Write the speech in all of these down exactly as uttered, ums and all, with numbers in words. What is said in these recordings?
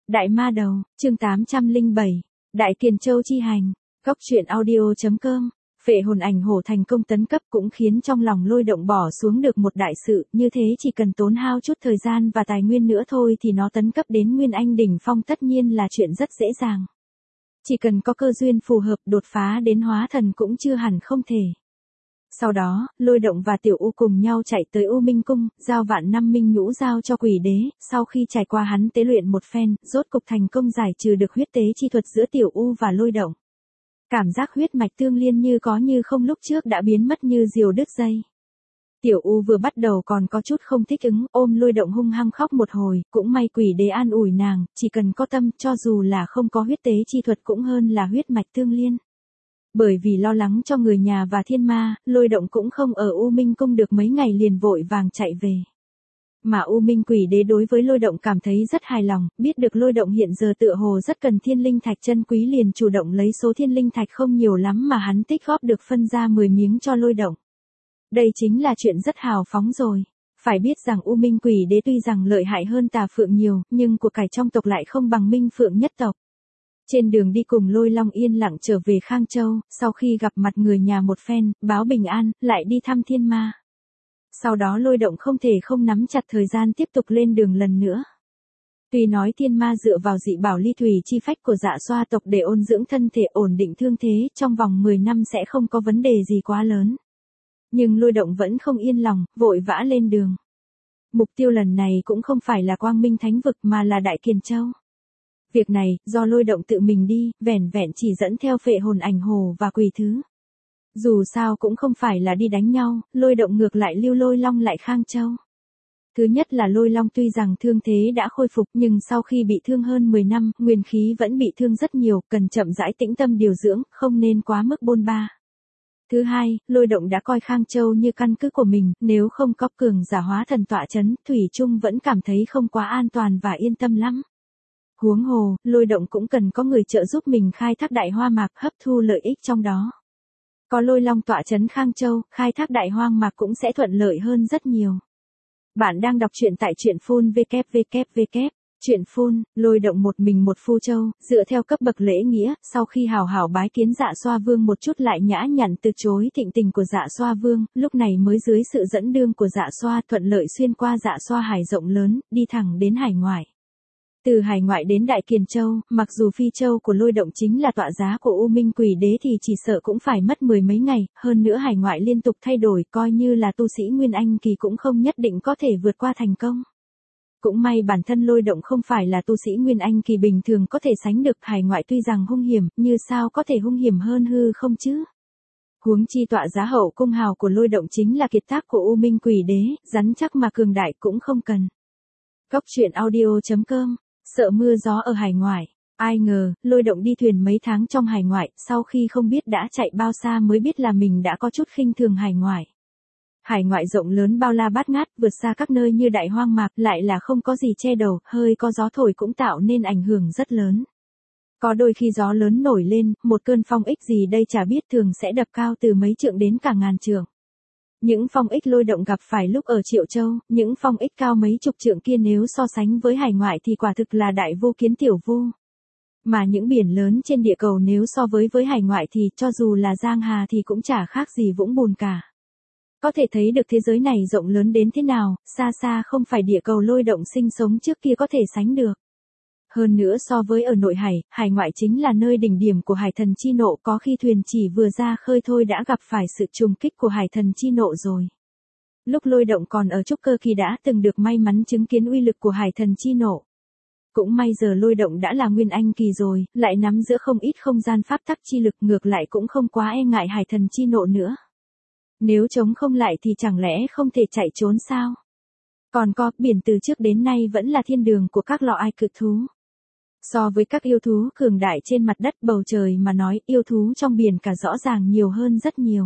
Đại ma đầu, chương tám trăm lẻ bảy, Đại Kiền Châu chi hành, góc truyện audio.com, phệ hồn ảnh hổ thành công tấn cấp cũng khiến trong lòng Lôi Động bỏ xuống được một đại sự, như thế chỉ cần tốn hao chút thời gian và tài nguyên nữa thôi thì nó tấn cấp đến Nguyên Anh đỉnh phong tất nhiên là chuyện rất dễ dàng. Chỉ cần có cơ duyên phù hợp đột phá đến hóa thần cũng chưa hẳn không thể. Sau đó, Lôi Động và Tiểu U cùng nhau chạy tới U Minh Cung, giao vạn năm minh nhũ giao cho quỷ đế, sau khi trải qua hắn tế luyện một phen, rốt cục thành công giải trừ được huyết tế chi thuật giữa Tiểu U và Lôi Động. Cảm giác huyết mạch tương liên như có như không lúc trước đã biến mất như diều đứt dây. Tiểu U vừa bắt đầu còn có chút không thích ứng, ôm Lôi Động hung hăng khóc một hồi, cũng may quỷ đế an ủi nàng, chỉ cần có tâm, cho dù là không có huyết tế chi thuật cũng hơn là huyết mạch tương liên. Bởi vì lo lắng cho người nhà và thiên ma, Lôi Động cũng không ở U Minh Cung được mấy ngày liền vội vàng chạy về. Mà U Minh quỷ đế đối với Lôi Động cảm thấy rất hài lòng, biết được Lôi Động hiện giờ tựa hồ rất cần thiên linh thạch chân quý liền chủ động lấy số thiên linh thạch không nhiều lắm mà hắn tích góp được phân ra mười miếng cho Lôi Động. Đây chính là chuyện rất hào phóng rồi. Phải biết rằng U Minh quỷ đế tuy rằng lợi hại hơn Tà Phượng nhiều, nhưng của cải trong tộc lại không bằng Minh Phượng nhất tộc. Trên đường đi cùng Lôi Long yên lặng trở về Khang Châu, sau khi gặp mặt người nhà một phen, báo bình an, lại đi thăm thiên ma. Sau đó Lôi Động không thể không nắm chặt thời gian tiếp tục lên đường lần nữa. Tuy nói thiên ma dựa vào dị bảo ly thủy chi phách của Dạ Xoa tộc để ôn dưỡng thân thể ổn định thương thế, trong vòng mười năm sẽ không có vấn đề gì quá lớn. Nhưng Lôi Động vẫn không yên lòng, vội vã lên đường. Mục tiêu lần này cũng không phải là Quang Minh Thánh Vực mà là Đại Kiền Châu. Việc này, do Lôi Động tự mình đi, vẻn vẹn chỉ dẫn theo phệ hồn ảnh hổ và quỷ thứ. Dù sao cũng không phải là đi đánh nhau, Lôi Động ngược lại lưu Lôi Long lại Khang Châu. Thứ nhất là Lôi Long tuy rằng thương thế đã khôi phục nhưng sau khi bị thương hơn mười năm, nguyên khí vẫn bị thương rất nhiều, cần chậm rãi tĩnh tâm điều dưỡng, không nên quá mức bôn ba. Thứ hai, Lôi Động đã coi Khang Châu như căn cứ của mình, nếu không có cường giả hóa thần tọa chấn, Thủy Trung vẫn cảm thấy không quá an toàn và yên tâm lắm. Huống hồ, Lôi Động cũng cần có người trợ giúp mình khai thác đại hoa mạc hấp thu lợi ích trong đó. Có Lôi Long tọa chấn Khang Châu, khai thác đại hoang mạc cũng sẽ thuận lợi hơn rất nhiều. Bạn đang đọc truyện tại truyện phun vê kép vê kép vê kép. Truyện phun, Lôi Động một mình một phu châu, dựa theo cấp bậc lễ nghĩa, sau khi hào hào bái kiến Dạ Xoa Vương một chút lại nhã nhặn từ chối thịnh tình của Dạ Xoa Vương, lúc này mới dưới sự dẫn đường của Dạ Xoa thuận lợi xuyên qua Dạ Xoa hải rộng lớn, đi thẳng đến hải ngoại. Từ hải ngoại đến Đại Kiền Châu, mặc dù phi châu của Lôi Động chính là tọa giá của U Minh quỷ đế thì chỉ sợ cũng phải mất mười mấy ngày, hơn nữa hải ngoại liên tục thay đổi, coi như là tu sĩ Nguyên Anh kỳ cũng không nhất định có thể vượt qua thành công. Cũng may bản thân Lôi Động không phải là tu sĩ Nguyên Anh kỳ bình thường có thể sánh được, hải ngoại tuy rằng hung hiểm, như sao có thể hung hiểm hơn hư không chứ. Huống chi tọa giá hậu cung hào của Lôi Động chính là kiệt tác của U Minh quỷ đế, rắn chắc mà cường đại cũng không cần. Góc truyện audio.com, sợ mưa gió ở hải ngoại. Ai ngờ, Lôi Động đi thuyền mấy tháng trong hải ngoại, sau khi không biết đã chạy bao xa mới biết là mình đã có chút khinh thường hải ngoại. Hải ngoại rộng lớn bao la bát ngát, vượt xa các nơi như đại hoang mạc, lại là không có gì che đầu, hơi có gió thổi cũng tạo nên ảnh hưởng rất lớn. Có đôi khi gió lớn nổi lên, một cơn phong ích gì đây chả biết thường sẽ đập cao từ mấy trượng đến cả ngàn trượng. Những phong ích Lôi Động gặp phải lúc ở Triệu Châu, những phong ích cao mấy chục trượng kia nếu so sánh với hải ngoại thì quả thực là đại vô kiến tiểu vô. Mà những biển lớn trên địa cầu nếu so với với hải ngoại thì cho dù là giang hà thì cũng chả khác gì vũng bùn cả. Có thể thấy được thế giới này rộng lớn đến thế nào, xa xa không phải địa cầu Lôi Động sinh sống trước kia có thể sánh được. Hơn nữa so với ở nội hải, hải ngoại chính là nơi đỉnh điểm của hải thần chi nộ, có khi thuyền chỉ vừa ra khơi thôi đã gặp phải sự trùng kích của hải thần chi nộ rồi. Lúc Lôi Động còn ở trúc cơ kỳ đã từng được may mắn chứng kiến uy lực của hải thần chi nộ. Cũng may giờ Lôi Động đã là Nguyên Anh kỳ rồi, lại nắm giữ không ít không gian pháp tắc chi lực, ngược lại cũng không quá e ngại hải thần chi nộ nữa. Nếu chống không lại thì chẳng lẽ không thể chạy trốn sao? Còn có, biển từ trước đến nay vẫn là thiên đường của các lọ ai cực thú. So với các yêu thú cường đại trên mặt đất bầu trời mà nói, yêu thú trong biển cả rõ ràng nhiều hơn rất nhiều.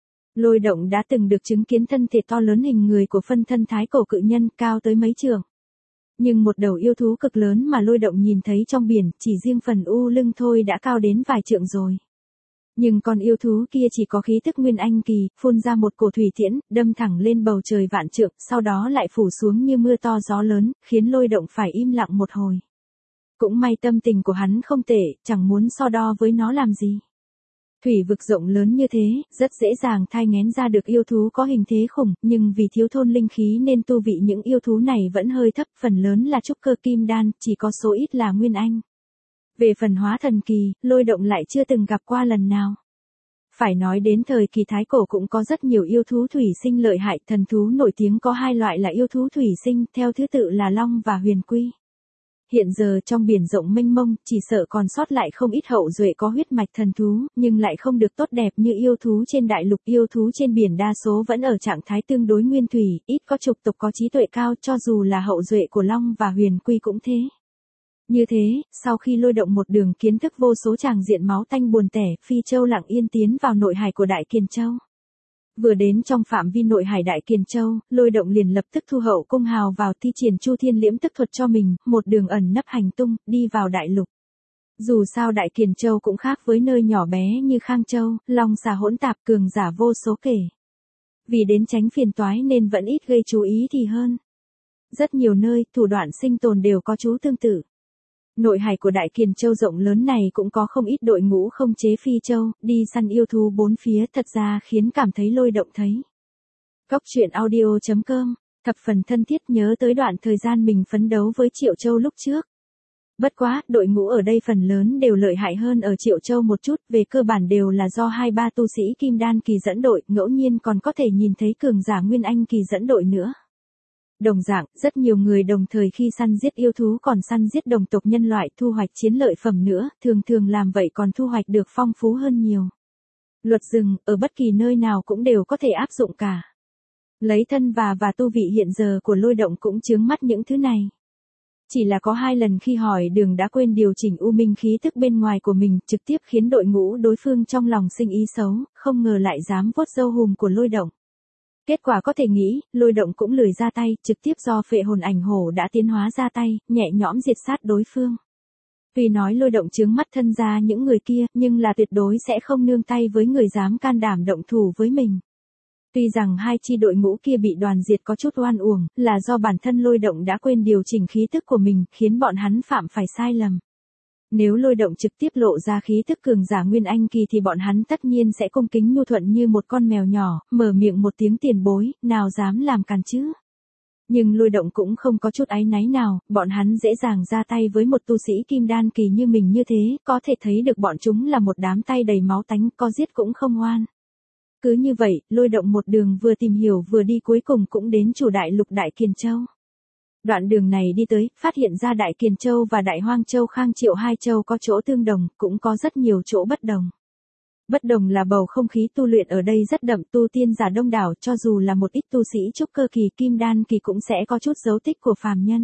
Lôi Động đã từng được chứng kiến thân thể to lớn hình người của phân thân thái cổ cự nhân cao tới mấy trượng. Nhưng một đầu yêu thú cực lớn mà Lôi Động nhìn thấy trong biển, chỉ riêng phần u lưng thôi đã cao đến vài trượng rồi. Nhưng con yêu thú kia chỉ có khí tức Nguyên Anh kỳ, phun ra một cổ thủy tiễn, đâm thẳng lên bầu trời vạn trượng, sau đó lại phủ xuống như mưa to gió lớn, khiến Lôi Động phải im lặng một hồi. Cũng may tâm tình của hắn không tệ, chẳng muốn so đo với nó làm gì. Thủy vực rộng lớn như thế, rất dễ dàng thai nghén ra được yêu thú có hình thế khủng, nhưng vì thiếu thôn linh khí nên tu vị những yêu thú này vẫn hơi thấp, phần lớn là trúc cơ kim đan, chỉ có số ít là nguyên anh. Về phần hóa thần kỳ, Lôi Động lại chưa từng gặp qua lần nào. Phải nói đến thời kỳ Thái Cổ cũng có rất nhiều yêu thú thủy sinh lợi hại, thần thú nổi tiếng có hai loại là yêu thú thủy sinh, theo thứ tự là Long và Huyền Quy. Hiện giờ trong biển rộng mênh mông, chỉ sợ còn sót lại không ít hậu duệ có huyết mạch thần thú, nhưng lại không được tốt đẹp như yêu thú trên đại lục. Yêu thú trên biển đa số vẫn ở trạng thái tương đối nguyên thủy, ít có chủng tộc có trí tuệ cao, cho dù là hậu duệ của Long và Huyền Quy cũng thế. Như thế, sau khi Lôi Động một đường kiến thức vô số tràng diện máu tanh buồn tẻ, Phi Châu lặng yên tiến vào nội hải của Đại Kiền Châu. Vừa đến trong phạm vi nội hải Đại Kiền Châu, Lôi Động liền lập tức thu hậu cung hào vào thi triển Chu Thiên Liễm tức thuật cho mình, một đường ẩn nấp hành tung, đi vào đại lục. Dù sao Đại Kiền Châu cũng khác với nơi nhỏ bé như Khang Châu, long xà hỗn tạp cường giả vô số kể. Vì đến tránh phiền toái nên vẫn ít gây chú ý thì hơn. Rất nhiều nơi, thủ đoạn sinh tồn đều có chú tương tự. Nội hải của Đại Kiền Châu rộng lớn này cũng có không ít đội ngũ không chế Phi Châu, đi săn yêu thú bốn phía, thật ra khiến cảm thấy Lôi Động thấy. Góc truyện audio chấm com, thập phần thân thiết nhớ tới đoạn thời gian mình phấn đấu với Triệu Châu lúc trước. Bất quá, đội ngũ ở đây phần lớn đều lợi hại hơn ở Triệu Châu một chút, về cơ bản đều là do hai ba tu sĩ Kim Đan kỳ dẫn đội, ngẫu nhiên còn có thể nhìn thấy cường giả Nguyên Anh kỳ dẫn đội nữa. Đồng dạng, rất nhiều người đồng thời khi săn giết yêu thú còn săn giết đồng tộc nhân loại thu hoạch chiến lợi phẩm nữa, thường thường làm vậy còn thu hoạch được phong phú hơn nhiều. Luật rừng, ở bất kỳ nơi nào cũng đều có thể áp dụng cả. Lấy thân và và tu vị hiện giờ của Lôi Động cũng chướng mắt những thứ này. Chỉ là có hai lần khi hỏi đường đã quên điều chỉnh u minh khí thức bên ngoài của mình, trực tiếp khiến đội ngũ đối phương trong lòng sinh ý xấu, không ngờ lại dám vuốt râu hùm của Lôi Động. Kết quả có thể nghĩ, Lôi Động cũng lười ra tay, trực tiếp do phệ hồn ảnh hổ đã tiến hóa ra tay, nhẹ nhõm diệt sát đối phương. Tuy nói Lôi Động chướng mắt thân ra những người kia, nhưng là tuyệt đối sẽ không nương tay với người dám can đảm động thủ với mình. Tuy rằng hai chi đội ngũ kia bị đoàn diệt có chút oan uổng, là do bản thân Lôi Động đã quên điều chỉnh khí tức của mình, khiến bọn hắn phạm phải sai lầm. Nếu Lôi Động trực tiếp lộ ra khí tức cường giả Nguyên Anh kỳ thì bọn hắn tất nhiên sẽ cung kính nhu thuận như một con mèo nhỏ, mở miệng một tiếng tiền bối, nào dám làm càn chứ. Nhưng Lôi Động cũng không có chút áy náy nào, bọn hắn dễ dàng ra tay với một tu sĩ Kim Đan kỳ như mình như thế, có thể thấy được bọn chúng là một đám tay đầy máu tánh, có giết cũng không oan. Cứ như vậy, Lôi Động một đường vừa tìm hiểu vừa đi cuối cùng cũng đến chủ đại lục Đại Kiền Châu. Đoạn đường này đi tới, phát hiện ra Đại Kiền Châu và Đại Hoang Châu Khang Triệu hai châu có chỗ tương đồng, cũng có rất nhiều chỗ bất đồng. Bất đồng là bầu không khí tu luyện ở đây rất đậm, tu tiên giả đông đảo, cho dù là một ít tu sĩ trúc cơ kỳ Kim Đan kỳ cũng sẽ có chút dấu tích của phàm nhân.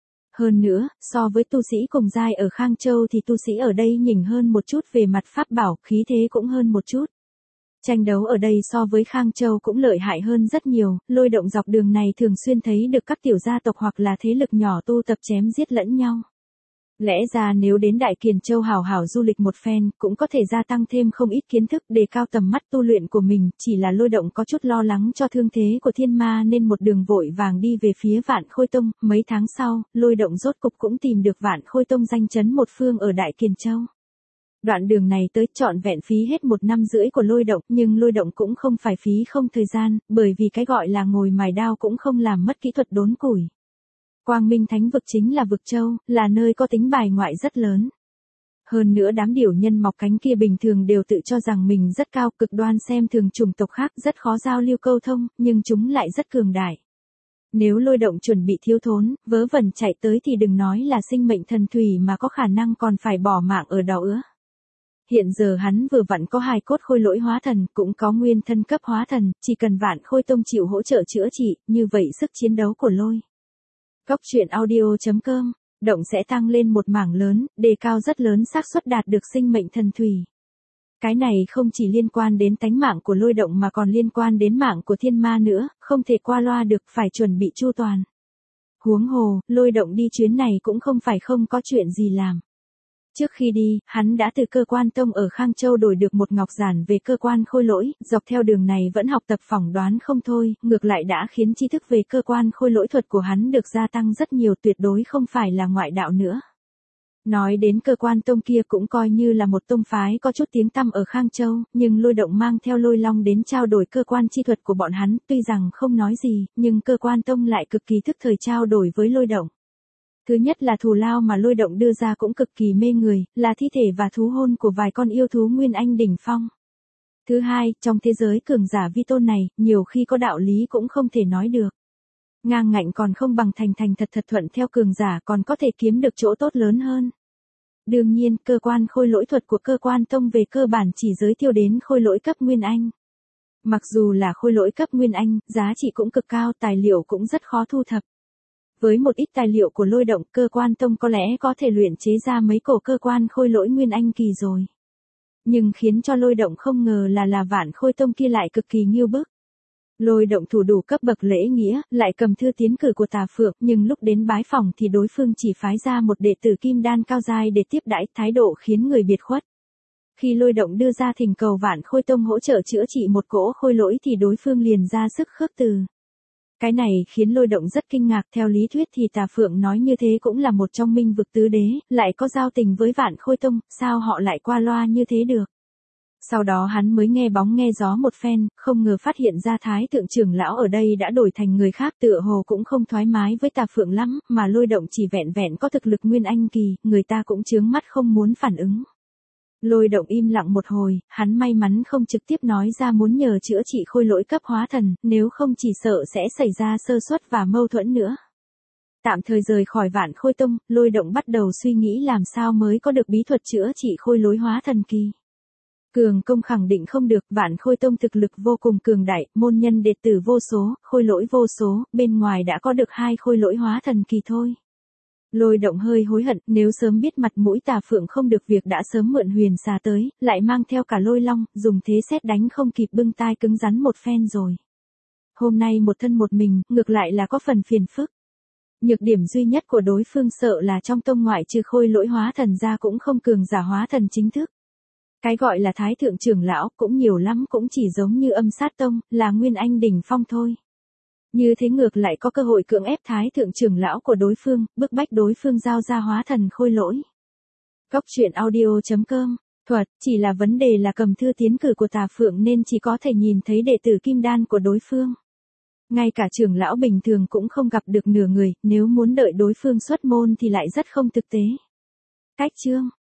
Hơn nữa, so với tu sĩ cùng giai ở Khang Châu thì tu sĩ ở đây nhỉnh hơn một chút về mặt pháp bảo, khí thế cũng hơn một chút. Tranh đấu ở đây so với Khang Châu cũng lợi hại hơn rất nhiều, Lôi Động dọc đường này thường xuyên thấy được các tiểu gia tộc hoặc là thế lực nhỏ tu tập chém giết lẫn nhau. Lẽ ra nếu đến Đại Kiền Châu hào hào du lịch một phen, cũng có thể gia tăng thêm không ít kiến thức, đề cao tầm mắt tu luyện của mình, chỉ là Lôi Động có chút lo lắng cho thương thế của thiên ma nên một đường vội vàng đi về phía Vạn Khôi Tông. Mấy tháng sau, Lôi Động rốt cục cũng tìm được Vạn Khôi Tông danh chấn một phương ở Đại Kiền Châu. Đoạn đường này tới trọn vẹn phí hết một năm rưỡi của Lôi Động, nhưng Lôi Động cũng không phải phí không thời gian, bởi vì cái gọi là ngồi mài đao cũng không làm mất kỹ thuật đốn củi. Quang Minh Thánh Vực chính là vực châu, là nơi có tính bài ngoại rất lớn. Hơn nữa đám điểu nhân mọc cánh kia bình thường đều tự cho rằng mình rất cao, cực đoan xem thường chủng tộc khác, rất khó giao lưu câu thông, nhưng chúng lại rất cường đại. Nếu Lôi Động chuẩn bị thiếu thốn, vớ vẩn chạy tới thì đừng nói là sinh mệnh thần thủy mà có khả năng còn phải bỏ mạng ở đó ứa. Hiện giờ hắn vừa vặn có hai cốt khôi lỗi hóa thần, cũng có nguyên thân cấp hóa thần, chỉ cần Vạn Khôi Tông chịu hỗ trợ chữa trị, như vậy sức chiến đấu của Lôi. Góc truyện audio chấm com, Động sẽ tăng lên một mảng lớn, đề cao rất lớn xác suất đạt được sinh mệnh thần thủy. Cái này không chỉ liên quan đến tánh mạng của Lôi Động mà còn liên quan đến mạng của thiên ma nữa, không thể qua loa được, phải chuẩn bị chu toàn. Huống hồ, Lôi Động đi chuyến này cũng không phải không có chuyện gì làm. Trước khi đi, hắn đã từ cơ quan tông ở Khang Châu đổi được một ngọc giản về cơ quan khôi lỗi, dọc theo đường này vẫn học tập phỏng đoán không thôi, ngược lại đã khiến tri thức về cơ quan khôi lỗi thuật của hắn được gia tăng rất nhiều, tuyệt đối không phải là ngoại đạo nữa. Nói đến cơ quan tông kia cũng coi như là một tông phái có chút tiếng tăm ở Khang Châu, nhưng Lôi Động mang theo Lôi Long đến trao đổi cơ quan chi thuật của bọn hắn, tuy rằng không nói gì, nhưng cơ quan tông lại cực kỳ thức thời trao đổi với Lôi Động. Thứ nhất là thù lao mà Lôi Động đưa ra cũng cực kỳ mê người, là thi thể và thú hồn của vài con yêu thú nguyên anh đỉnh phong. Thứ hai, trong thế giới cường giả vi tôn này, nhiều khi có đạo lý cũng không thể nói được. Ngang ngạnh còn không bằng thành thành thật thật thuận theo cường giả còn có thể kiếm được chỗ tốt lớn hơn. Đương nhiên, cơ quan khôi lỗi thuật của cơ quan tông về cơ bản chỉ giới thiệu đến khôi lỗi cấp Nguyên Anh. Mặc dù là khôi lỗi cấp Nguyên Anh, giá trị cũng cực cao, tài liệu cũng rất khó thu thập. Với một ít tài liệu của Lôi Động, cơ quan tông có lẽ có thể luyện chế ra mấy cổ cơ quan khôi lỗi Nguyên Anh kỳ rồi. Nhưng khiến cho Lôi Động không ngờ là là Vạn Khôi Tông kia lại cực kỳ nghiêu bức. Lôi Động thủ đủ cấp bậc lễ nghĩa, lại cầm thư tiến cử của Tà Phượng, nhưng lúc đến bái phòng thì đối phương chỉ phái ra một đệ tử kim đan cao giai để tiếp đãi, thái độ khiến người biệt khuất. Khi Lôi Động đưa ra thỉnh cầu Vạn Khôi Tông hỗ trợ chữa trị một cỗ khôi lỗi thì đối phương liền ra sức khước từ. Cái này khiến Lôi Động rất kinh ngạc, theo lý thuyết thì Tà Phượng nói như thế cũng là một trong minh vực tứ đế, lại có giao tình với Vạn Khôi Tông, sao họ lại qua loa như thế được. Sau đó hắn mới nghe bóng nghe gió một phen, không ngờ phát hiện ra Thái thượng trưởng lão ở đây đã đổi thành người khác, tựa hồ cũng không thoải mái với Tà Phượng lắm, mà Lôi Động chỉ vẹn vẹn có thực lực Nguyên Anh kỳ, người ta cũng chướng mắt không muốn phản ứng. Lôi Động im lặng một hồi, hắn may mắn không trực tiếp nói ra muốn nhờ chữa trị khôi lỗi cấp hóa thần, nếu không chỉ sợ sẽ xảy ra sơ suất và mâu thuẫn nữa. Tạm thời rời khỏi Vạn Khôi Tông, Lôi Động bắt đầu suy nghĩ làm sao mới có được bí thuật chữa trị khôi lỗi hóa thần kỳ. Cường công khẳng định không được, Vạn Khôi Tông thực lực vô cùng cường đại, môn nhân đệ tử vô số, khôi lỗi vô số, bên ngoài đã có được hai khôi lỗi hóa thần kỳ thôi. Lôi Động hơi hối hận, nếu sớm biết mặt mũi Tà Phượng không được việc đã sớm mượn huyền xà tới, lại mang theo cả Lôi Long, dùng thế xét đánh không kịp bưng tai cứng rắn một phen rồi. Hôm nay một thân một mình, ngược lại là có phần phiền phức. Nhược điểm duy nhất của đối phương sợ là trong tông ngoại trừ khôi lỗi hóa thần ra cũng không cường giả hóa thần chính thức. Cái gọi là Thái thượng trưởng lão cũng nhiều lắm, cũng chỉ giống như Âm Sát Tông, là Nguyên Anh đỉnh phong thôi. Như thế ngược lại có cơ hội cưỡng ép Thái thượng trưởng lão của đối phương, bức bách đối phương giao ra hóa thần khôi lỗi. Góc truyện audio chấm com, thuật, chỉ là vấn đề là cầm thư tiến cử của Tà Phượng nên chỉ có thể nhìn thấy đệ tử kim đan của đối phương. Ngay cả trưởng lão bình thường cũng không gặp được nửa người, nếu muốn đợi đối phương xuất môn thì lại rất không thực tế. Cách chương